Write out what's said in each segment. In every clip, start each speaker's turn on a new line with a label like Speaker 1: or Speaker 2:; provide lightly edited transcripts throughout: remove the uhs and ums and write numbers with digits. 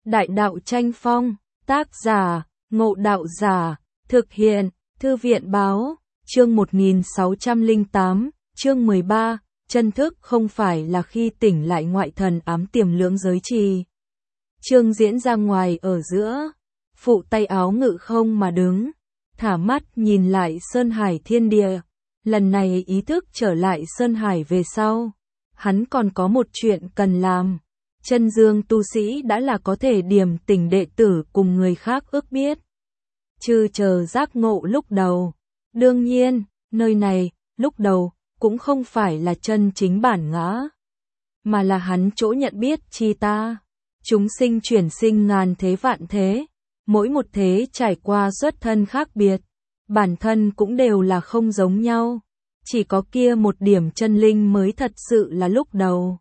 Speaker 1: Đại đạo tranh phong, tác giả, Ngộ Đạo Giả, thực hiện, Thư viện báo, chương 1608, chương 13, chân thức không phải là khi tỉnh lại ngoại thần ám tiềm lưỡng giới trì. Chương diễn ra ngoài ở giữa, phụ tay áo ngự không mà đứng, thả mắt nhìn lại Sơn Hải thiên địa, lần này ý thức trở lại Sơn Hải về sau. Hắn còn có một chuyện cần làm. Chân dương tu sĩ đã là có thể điểm tỉnh đệ tử cùng người khác ước biết. Trừ chờ giác ngộ lúc đầu. Đương nhiên, nơi này, lúc đầu, cũng không phải là chân chính bản ngã. Mà là hắn chỗ nhận biết chi ta. Chúng sinh chuyển sinh ngàn thế vạn thế. Mỗi một thế trải qua xuất thân khác biệt. Bản thân cũng đều là không giống nhau. Chỉ có kia một điểm chân linh mới thật sự là lúc đầu.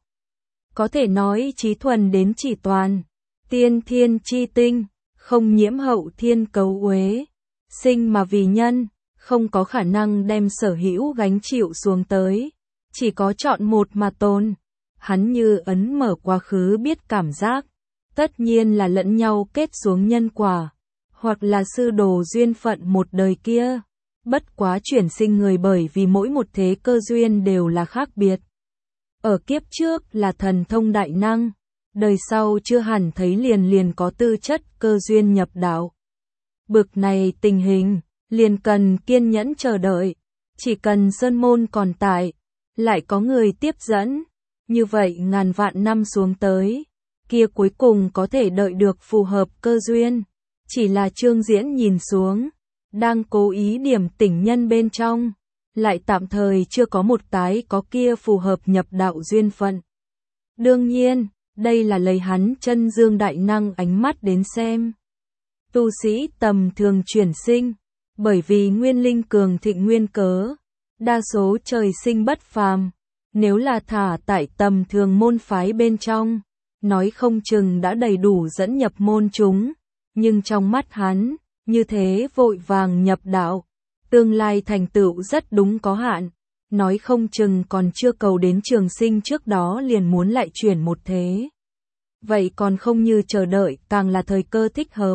Speaker 1: Có thể nói trí thuần đến chỉ toàn, tiên thiên chi tinh, không nhiễm hậu thiên cấu uế, sinh mà vì nhân, không có khả năng đem sở hữu gánh chịu xuống tới, chỉ có chọn một mà tồn. Hắn như ấn mở quá khứ biết cảm giác, tất nhiên là lẫn nhau kết xuống nhân quả, hoặc là sư đồ duyên phận một đời kia. Bất quá chuyển sinh người bởi vì mỗi một thế cơ duyên đều là khác biệt. Ở kiếp trước là thần thông đại năng, đời sau chưa hẳn thấy liền có tư chất cơ duyên nhập đạo. Bực này tình hình, liền cần kiên nhẫn chờ đợi, chỉ cần sơn môn còn tại, lại có người tiếp dẫn, như vậy ngàn vạn năm xuống tới, kia cuối cùng có thể đợi được phù hợp cơ duyên, chỉ là Trương Diễn nhìn xuống, đang cố ý điểm tỉnh nhân bên trong. Lại tạm thời chưa có một cái có kia phù hợp nhập đạo duyên phận. Đương nhiên, đây là lấy hắn chân dương đại năng ánh mắt đến xem. Tu sĩ tầm thường chuyển sinh, bởi vì nguyên linh cường thịnh nguyên cớ, đa số trời sinh bất phàm, nếu là thả tại tầm thường môn phái bên trong, nói không chừng đã đầy đủ dẫn nhập môn chúng, nhưng trong mắt hắn, như thế vội vàng nhập đạo. Tương lai thành tựu rất đúng có hạn, nói không chừng còn chưa cầu đến trường sinh trước đó liền muốn lại chuyển một thế. Vậy còn không như chờ đợi càng là thời cơ thích hợp.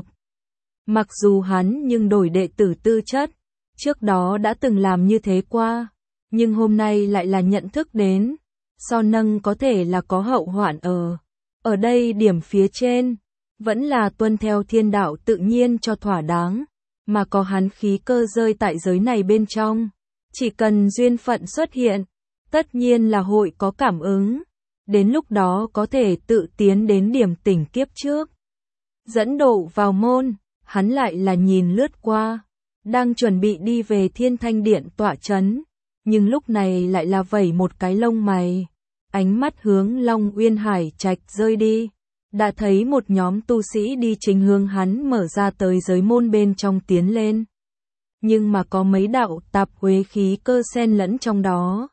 Speaker 1: Mặc dù hắn nhưng đổi đệ tử tư chất, trước đó đã từng làm như thế qua, nhưng hôm nay lại là nhận thức đến, so nâng có thể là có hậu hoạn ở đây điểm phía trên, vẫn là tuân theo thiên đạo tự nhiên cho thỏa đáng. Mà có hắn khí cơ rơi tại giới này bên trong, chỉ cần duyên phận xuất hiện, tất nhiên là hội có cảm ứng, đến lúc đó có thể tự tiến đến điểm tỉnh kiếp trước. Dẫn độ vào môn, hắn lại là nhìn lướt qua, đang chuẩn bị đi về Thiên Thanh Điện tọa chấn, nhưng lúc này lại là vẩy một cái lông mày, ánh mắt hướng Long Uyên Hải Trạch rơi đi. Đã thấy một nhóm tu sĩ đi chính hướng hắn mở ra tới giới môn bên trong tiến lên. Nhưng mà có mấy đạo tạp uế khí cơ xen lẫn trong đó.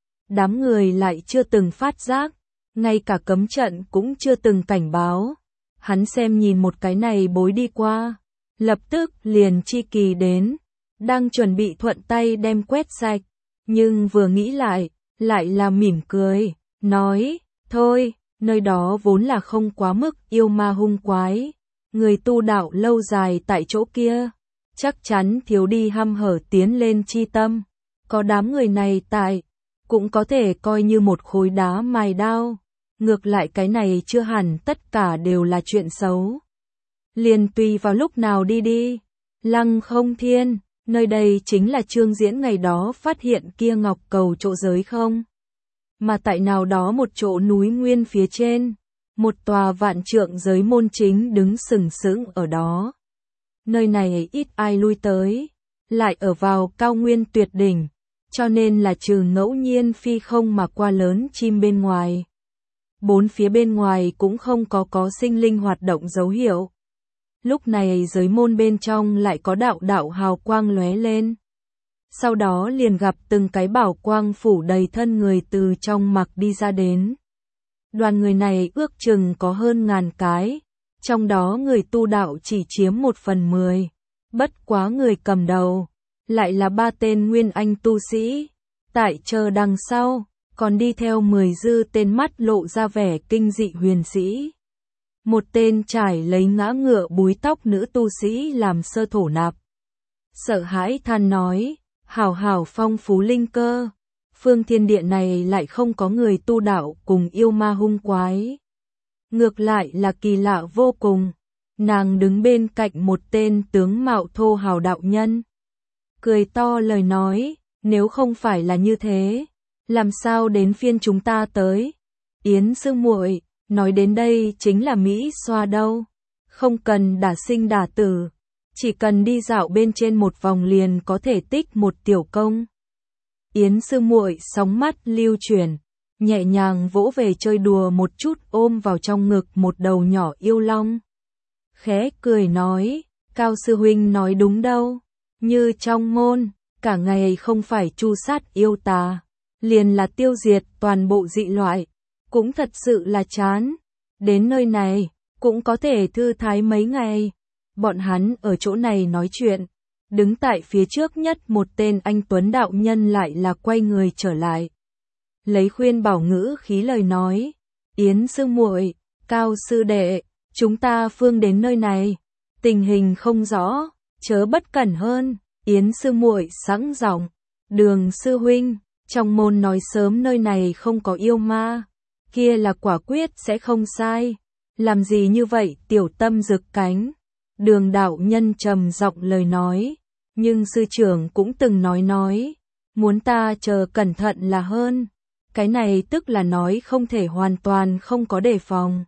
Speaker 1: Đám người lại chưa từng phát giác, ngay cả cấm trận cũng chưa từng cảnh báo. Hắn xem nhìn một cái này bối đi qua, lập tức liền chi kỳ đến, đang chuẩn bị thuận tay đem quét sạch. Nhưng vừa nghĩ lại là mỉm cười, nói, thôi. Nơi đó vốn là không quá mức yêu ma hung quái, người tu đạo lâu dài tại chỗ kia, chắc chắn thiếu đi hăm hở tiến lên chi tâm, có đám người này tại, cũng có thể coi như một khối đá mài đao, ngược lại cái này chưa hẳn tất cả đều là chuyện xấu. Liền tùy vào lúc nào đi, Lăng Không Thiên, nơi đây chính là Trương Diễn ngày đó phát hiện kia ngọc cầu chỗ giới không? Mà tại nào đó một chỗ núi nguyên phía trên, một tòa vạn trượng giới môn chính đứng sừng sững ở đó. Nơi này ít ai lui tới, lại ở vào cao nguyên tuyệt đỉnh, cho nên là trừ ngẫu nhiên phi không mà qua lớn chim bên ngoài. Bốn phía bên ngoài cũng không có sinh linh hoạt động dấu hiệu. Lúc này giới môn bên trong lại có đạo hào quang lóe lên. Sau đó liền gặp từng cái bảo quang phủ đầy thân người từ trong mặc đi ra đến. Đoàn người này ước chừng có hơn 1000 cái, trong đó người tu đạo chỉ chiếm 1/10. Bất quá người cầm đầu, lại là 3 tên nguyên anh tu sĩ, tại chờ đằng sau, còn đi theo 10 dư tên mắt lộ ra vẻ kinh dị huyền sĩ. một tên trải lấy ngã ngựa búi tóc nữ tu sĩ làm sơ thổ nạp. Sợ hãi than nói, hảo hảo phong phú linh cơ, phương thiên địa này lại không có người tu đạo cùng yêu ma hung quái. Ngược lại là kỳ lạ vô cùng, nàng đứng bên cạnh một tên tướng mạo thô hào đạo nhân. Cười to lời nói, nếu không phải là như thế, làm sao đến phiên chúng ta tới? Yến sư muội, nói đến đây chính là Mỹ xoa đâu, không cần đả sinh đả tử, chỉ cần đi dạo bên trên một vòng liền có thể tích một tiểu công. Yến sư muội sóng mắt lưu chuyển, nhẹ nhàng vỗ về chơi đùa một chút, ôm vào trong ngực một đầu nhỏ yêu long. Khẽ cười nói, Cao sư huynh nói đúng đâu, như trong môn, cả ngày không phải tru sát yêu tà, liền là tiêu diệt toàn bộ dị loại, cũng thật sự là chán. Đến nơi này, cũng có thể thư thái mấy ngày. Bọn hắn ở chỗ này nói chuyện, đứng tại phía trước nhất một tên anh tuấn đạo nhân lại là quay người trở lại. Lấy khuyên bảo ngữ khí lời nói, Yến sư muội, Cao sư đệ, chúng ta phương đến nơi này, tình hình không rõ, chớ bất cẩn hơn. Yến sư muội sẵn giọng, Đường sư huynh, trong môn nói sớm nơi này không có yêu ma, kia là quả quyết sẽ không sai, làm gì như vậy tiểu tâm rực cánh. Đường đạo nhân trầm giọng lời nói, nhưng sư trưởng cũng từng nói, muốn ta chờ cẩn thận là hơn, cái này tức là nói không thể hoàn toàn không có đề phòng.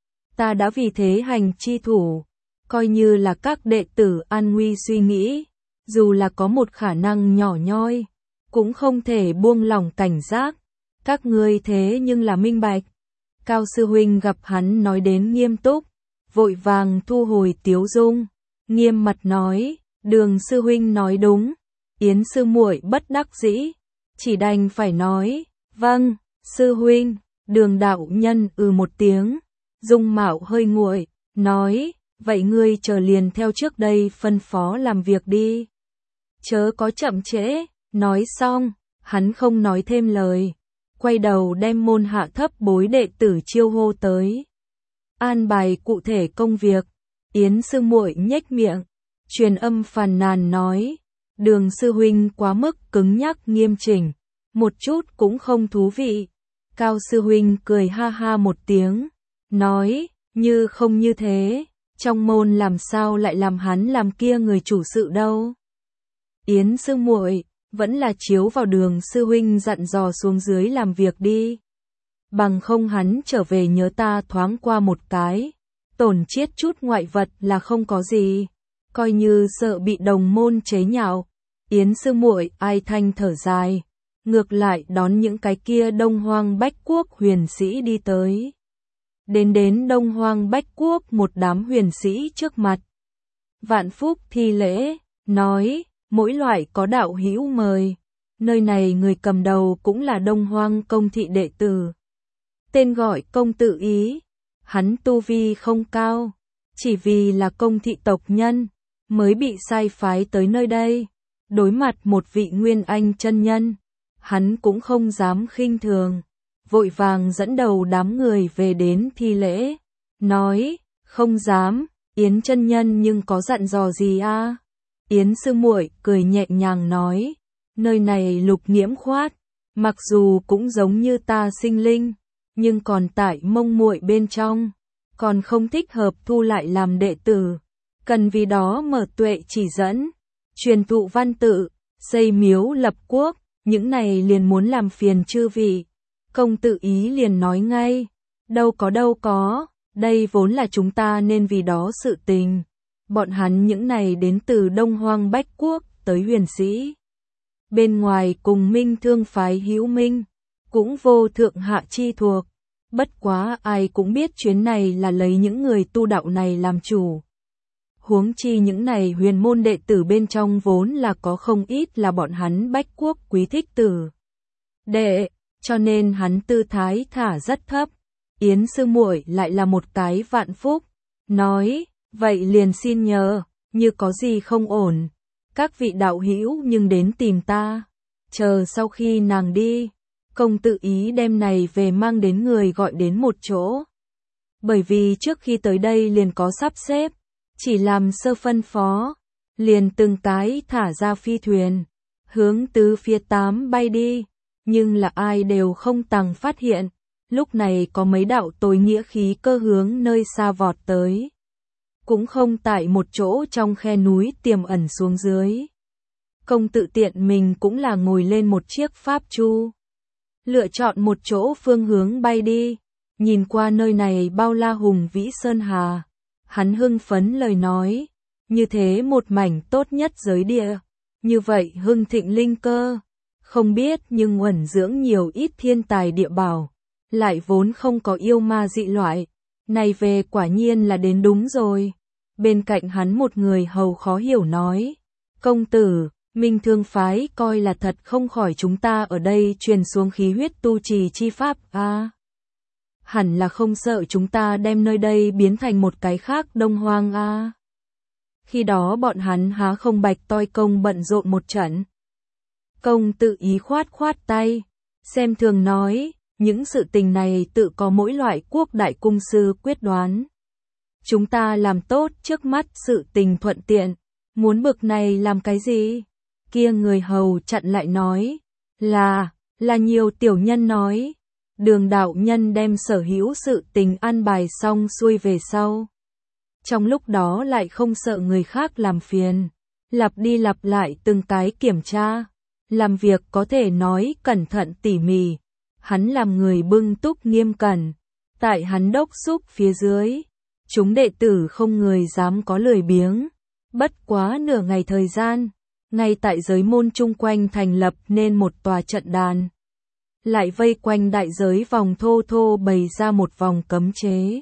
Speaker 1: Ta đã vì thế hành chi thủ, coi như là các đệ tử an nguy suy nghĩ, dù là có một khả năng nhỏ nhoi, cũng không thể buông lỏng cảnh giác, các ngươi thế nhưng là minh bạch. Cao sư huynh gặp hắn nói đến nghiêm túc, vội vàng thu hồi tiếu dung, nghiêm mặt nói, Đường sư huynh nói đúng. Yến sư muội bất đắc dĩ, chỉ đành phải nói, vâng, sư huynh. Đường đạo nhân một tiếng, dung mạo hơi nguội, nói, vậy ngươi chờ liền theo trước đây phân phó làm việc đi, chớ có chậm trễ. Nói xong, hắn không nói thêm lời, quay đầu đem môn hạ thấp bối đệ tử chiêu hô tới, an bài cụ thể công việc. Yến sư muội nhếch miệng, truyền âm phàn nàn nói, Đường sư huynh quá mức cứng nhắc nghiêm chỉnh, một chút cũng không thú vị. Cao sư huynh cười ha ha một tiếng, nói, như không như thế, trong môn làm sao lại làm hắn làm kia người chủ sự đâu. Yến sư muội, vẫn là chiếu vào Đường sư huynh dặn dò xuống dưới làm việc đi. Bằng không hắn trở về nhớ ta thoáng qua một cái, tổn chiết chút ngoại vật là không có gì, coi như sợ bị đồng môn chế nhạo. Yến sư muội ai thanh thở dài, ngược lại đón những cái kia Đông Hoang Bách Quốc huyền sĩ đi tới. Đến Đông Hoang Bách Quốc một đám huyền sĩ trước mặt. Vạn Phúc thi lễ, nói, mỗi loại có đạo hữu mời, nơi này người cầm đầu cũng là Đông Hoang công thị đệ tử. Tên gọi Công Tự Ý, hắn tu vi không cao, chỉ vì là công thị tộc nhân, mới bị sai phái tới nơi đây. Đối mặt một vị Nguyên Anh chân nhân, hắn cũng không dám khinh thường, vội vàng dẫn đầu đám người về đến thi lễ, nói, không dám, Yến chân nhân nhưng có dặn dò gì a? Yến sư muội cười nhẹ nhàng nói, nơi này lục nhiễm khoát, mặc dù cũng giống như ta sinh linh, nhưng còn tại mông muội bên trong, còn không thích hợp thu lại làm đệ tử, cần vì đó mở tuệ chỉ dẫn, truyền thụ văn tự, xây miếu lập quốc, những này liền muốn làm phiền chư vị. Công Tự Ý liền nói ngay, đâu có, đây vốn là chúng ta nên vì đó sự tình. Bọn hắn những này đến từ Đông Hoang Bách Quốc tới huyền sĩ. Bên ngoài cùng Minh Thương phái hữu minh, cũng vô thượng hạ chi thuộc. Bất quá ai cũng biết chuyến này là lấy những người tu đạo này làm chủ. Huống chi những này huyền môn đệ tử bên trong vốn là có không ít là bọn hắn Bách Quốc quý thích tử đệ, cho nên hắn tư thái thả rất thấp. Yến sư muội lại là một cái Vạn Phúc, nói, vậy liền xin nhờ, như có gì không ổn, các vị đạo hữu nhưng đến tìm ta. Chờ sau khi nàng đi, Công Tự Ý đem này về mang đến người gọi đến một chỗ. Bởi vì trước khi tới đây liền có sắp xếp, chỉ làm sơ phân phó, liền từng cái thả ra phi thuyền, hướng tứ phía tám bay đi, nhưng là ai đều không tằng phát hiện, lúc này có mấy đạo tối nghĩa khí cơ hướng nơi xa vọt tới. Cũng không tại một chỗ trong khe núi tiềm ẩn xuống dưới. Công tự tiện mình cũng là ngồi lên một chiếc pháp chu, lựa chọn một chỗ phương hướng bay đi, nhìn qua nơi này bao la hùng vĩ sơn hà, hắn hưng phấn lời nói, như thế một mảnh tốt nhất giới địa, như vậy hưng thịnh linh cơ, không biết nhưng uẩn dưỡng nhiều ít thiên tài địa bảo, lại vốn không có yêu ma dị loại, này về quả nhiên là đến đúng rồi. Bên cạnh hắn một người hầu khó hiểu nói, công tử, Minh Thương phái coi là thật không khỏi chúng ta ở đây truyền xuống khí huyết tu trì chi pháp a. Hẳn là không sợ chúng ta đem nơi đây biến thành một cái khác Đông Hoang a. Khi đó bọn hắn há không bạch toi công bận rộn một trận. Công tự ý khoát khoát tay, xem thường nói, những sự tình này tự có mỗi loại quốc đại cung sư quyết đoán. Chúng ta làm tốt trước mắt sự tình thuận tiện, muốn bực này làm cái gì? Kia người hầu chặn lại nói, là nhiều tiểu nhân nói, Đường đạo nhân đem sở hữu sự tình an bài xong xuôi về sau. Trong lúc đó lại không sợ người khác làm phiền, lặp đi lặp lại từng cái kiểm tra, làm việc có thể nói cẩn thận tỉ mỉ, hắn làm người bưng túc nghiêm cẩn, tại hắn đốc xúc phía dưới. Chúng đệ tử không người dám có lười biếng, bất quá nửa ngày thời gian, ngay tại giới môn chung quanh thành lập nên một tòa trận đàn. Lại vây quanh đại giới vòng thô thô bày ra một vòng cấm chế.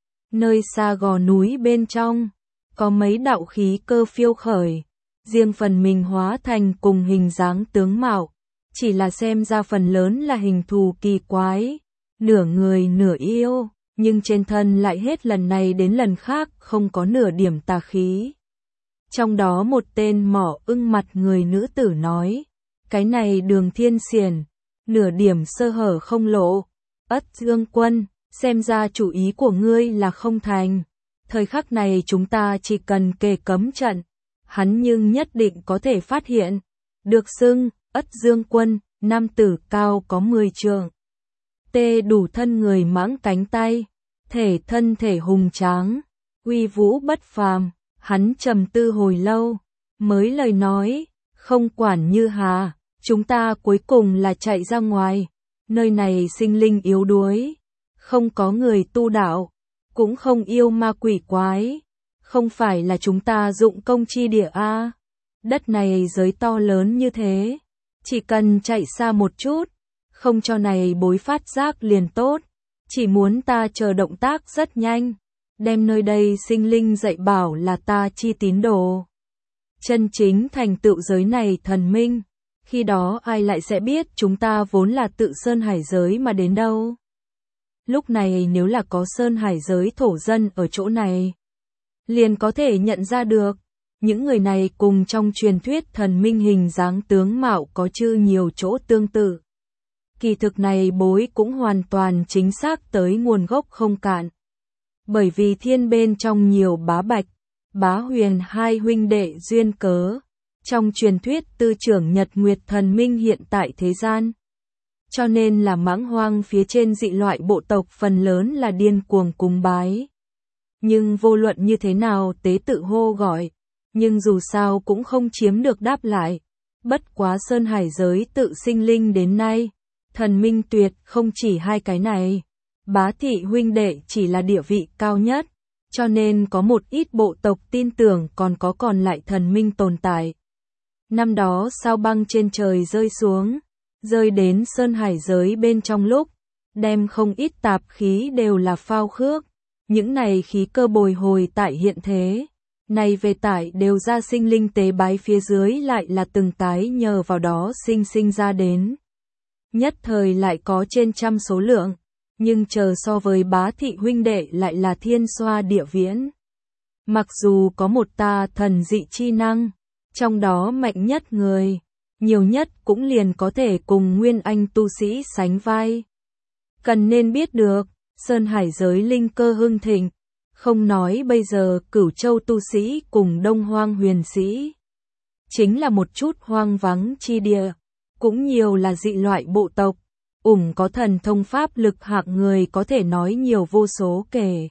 Speaker 1: Nơi xa gò núi bên trong, có mấy đạo khí cơ phiêu khởi, riêng phần mình hóa thành cùng hình dáng tướng mạo, chỉ là xem ra phần lớn là hình thù kỳ quái, nửa người nửa yêu. Nhưng trên thân lại hết lần này đến lần khác không có nửa điểm tà khí. Trong đó một tên mỏ ưng mặt người nữ tử nói, cái này Đường Thiên Xiển, nửa điểm sơ hở không lộ. Ất Dương Quân, xem ra chủ ý của ngươi là không thành. Thời khắc này chúng ta chỉ cần kề cấm trận, hắn nhưng nhất định có thể phát hiện. Được xưng, Ất Dương Quân, nam tử cao có 10 trượng. Tê đủ thân người mãng cánh tay, thân thể hùng tráng, uy vũ bất phàm, hắn trầm tư hồi lâu, mới lời nói, không quản như hà, chúng ta cuối cùng là chạy ra ngoài, nơi này sinh linh yếu đuối, không có người tu đạo, cũng không yêu ma quỷ quái, không phải là chúng ta dụng công chi địa a. Đất này giới to lớn như thế, chỉ cần chạy xa một chút, không cho này bối phát giác liền tốt, chỉ muốn ta chờ động tác rất nhanh, đem nơi đây sinh linh dạy bảo là ta chi tín đồ. Chân chính thành tựu giới này thần minh, khi đó ai lại sẽ biết chúng ta vốn là tự sơn hải giới mà đến đâu. Lúc này nếu là có sơn hải giới thổ dân ở chỗ này, liền có thể nhận ra được, những người này cùng trong truyền thuyết thần minh hình dáng tướng mạo có chư nhiều chỗ tương tự. Kỳ thực này bối cũng hoàn toàn chính xác tới nguồn gốc không cạn. Bởi vì thiên bên trong nhiều bá bạch, bá huyền hai huynh đệ duyên cớ, trong truyền thuyết tư trưởng Nhật Nguyệt thần minh hiện tại thế gian. Cho nên là mãng hoang phía trên dị loại bộ tộc phần lớn là điên cuồng cúng bái. Nhưng vô luận như thế nào tế tự hô gọi, nhưng dù sao cũng không chiếm được đáp lại. Bất quá sơn hải giới tự sinh linh đến nay, thần minh tuyệt không chỉ hai cái này. Bá thị huynh đệ chỉ là địa vị cao nhất, cho nên có một ít bộ tộc tin tưởng còn lại thần minh tồn tại. Năm đó sao băng trên trời rơi xuống, rơi đến sơn hải giới bên trong lúc, đem không ít tạp khí đều là phao khước, những này khí cơ bồi hồi tại hiện thế, này về tại đều ra sinh linh tế bái phía dưới lại là từng cái nhờ vào đó sinh ra đến. Nhất thời lại có trên trăm số lượng, nhưng chờ so với bá thị huynh đệ lại là thiên xoa địa viễn. Mặc dù có một ta thần dị chi năng, trong đó mạnh nhất người, nhiều nhất cũng liền có thể cùng nguyên anh tu sĩ sánh vai. Cần nên biết được, Sơn Hải giới linh cơ hưng thịnh, không nói bây giờ Cửu Châu tu sĩ cùng Đông Hoang huyền sĩ. Chính là một chút hoang vắng chi địa, cũng nhiều là dị loại bộ tộc, có thần thông pháp lực hạng người có thể nói nhiều vô số kể.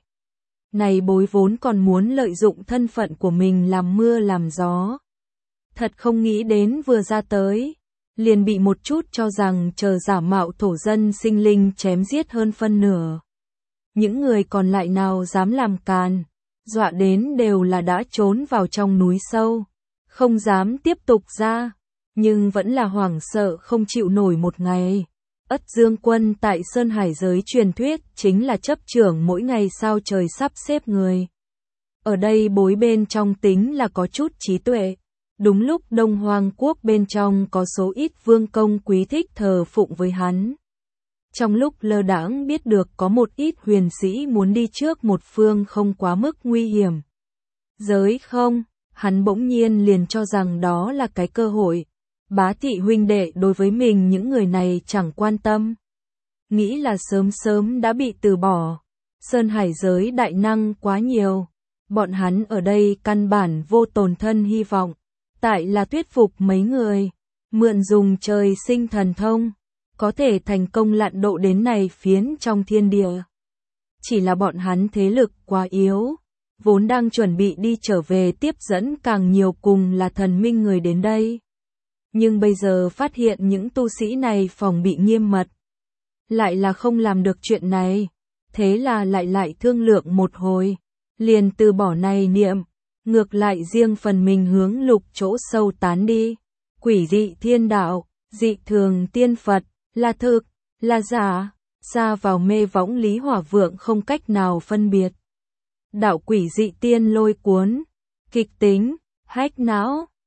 Speaker 1: Này bối vốn còn muốn lợi dụng thân phận của mình làm mưa làm gió. Thật không nghĩ đến vừa ra tới, liền bị một chút cho rằng chờ giả mạo thổ dân sinh linh chém giết hơn phân nửa. Những người còn lại nào dám làm càn, dọa đến đều là đã trốn vào trong núi sâu, không dám tiếp tục ra, nhưng vẫn là hoảng sợ không chịu nổi một ngày. Ất Dương Quân tại Sơn Hải giới truyền thuyết chính là chấp trưởng mỗi ngày sao trời sắp xếp người. Ở đây bối bên trong tính là có chút trí tuệ. Đúng lúc Đông Hoang quốc bên trong có số ít vương công quý thích thờ phụng với hắn. Trong lúc lơ đãng biết được có một ít huyền sĩ muốn đi trước một phương không quá mức nguy hiểm. Giới không, hắn bỗng nhiên liền cho rằng đó là cái cơ hội. Bá thị huynh đệ đối với mình những người này chẳng quan tâm. Nghĩ là sớm sớm đã bị từ bỏ. Sơn Hải giới đại năng quá nhiều. Bọn hắn ở đây căn bản vô tồn thân hy vọng. Tại là thuyết phục mấy người. Mượn dùng trời sinh thần thông. Có thể thành công lặn độ đến này phiến trong thiên địa. Chỉ là bọn hắn thế lực quá yếu. Vốn đang chuẩn bị đi trở về tiếp dẫn càng nhiều cùng là thần minh người đến đây. Nhưng bây giờ phát hiện những tu sĩ này phòng bị nghiêm mật. Lại là không làm được chuyện này. Thế là lại thương lượng một hồi. Liền từ bỏ này niệm. Ngược lại riêng phần mình hướng lục chỗ sâu tán đi. Quỷ dị thiên đạo, dị thường tiên Phật, là thực, là giả. Xa vào mê võng Lý Hỏa Vượng không cách nào phân biệt. Đạo quỷ dị tiên lôi cuốn. Kịch tính, hách não.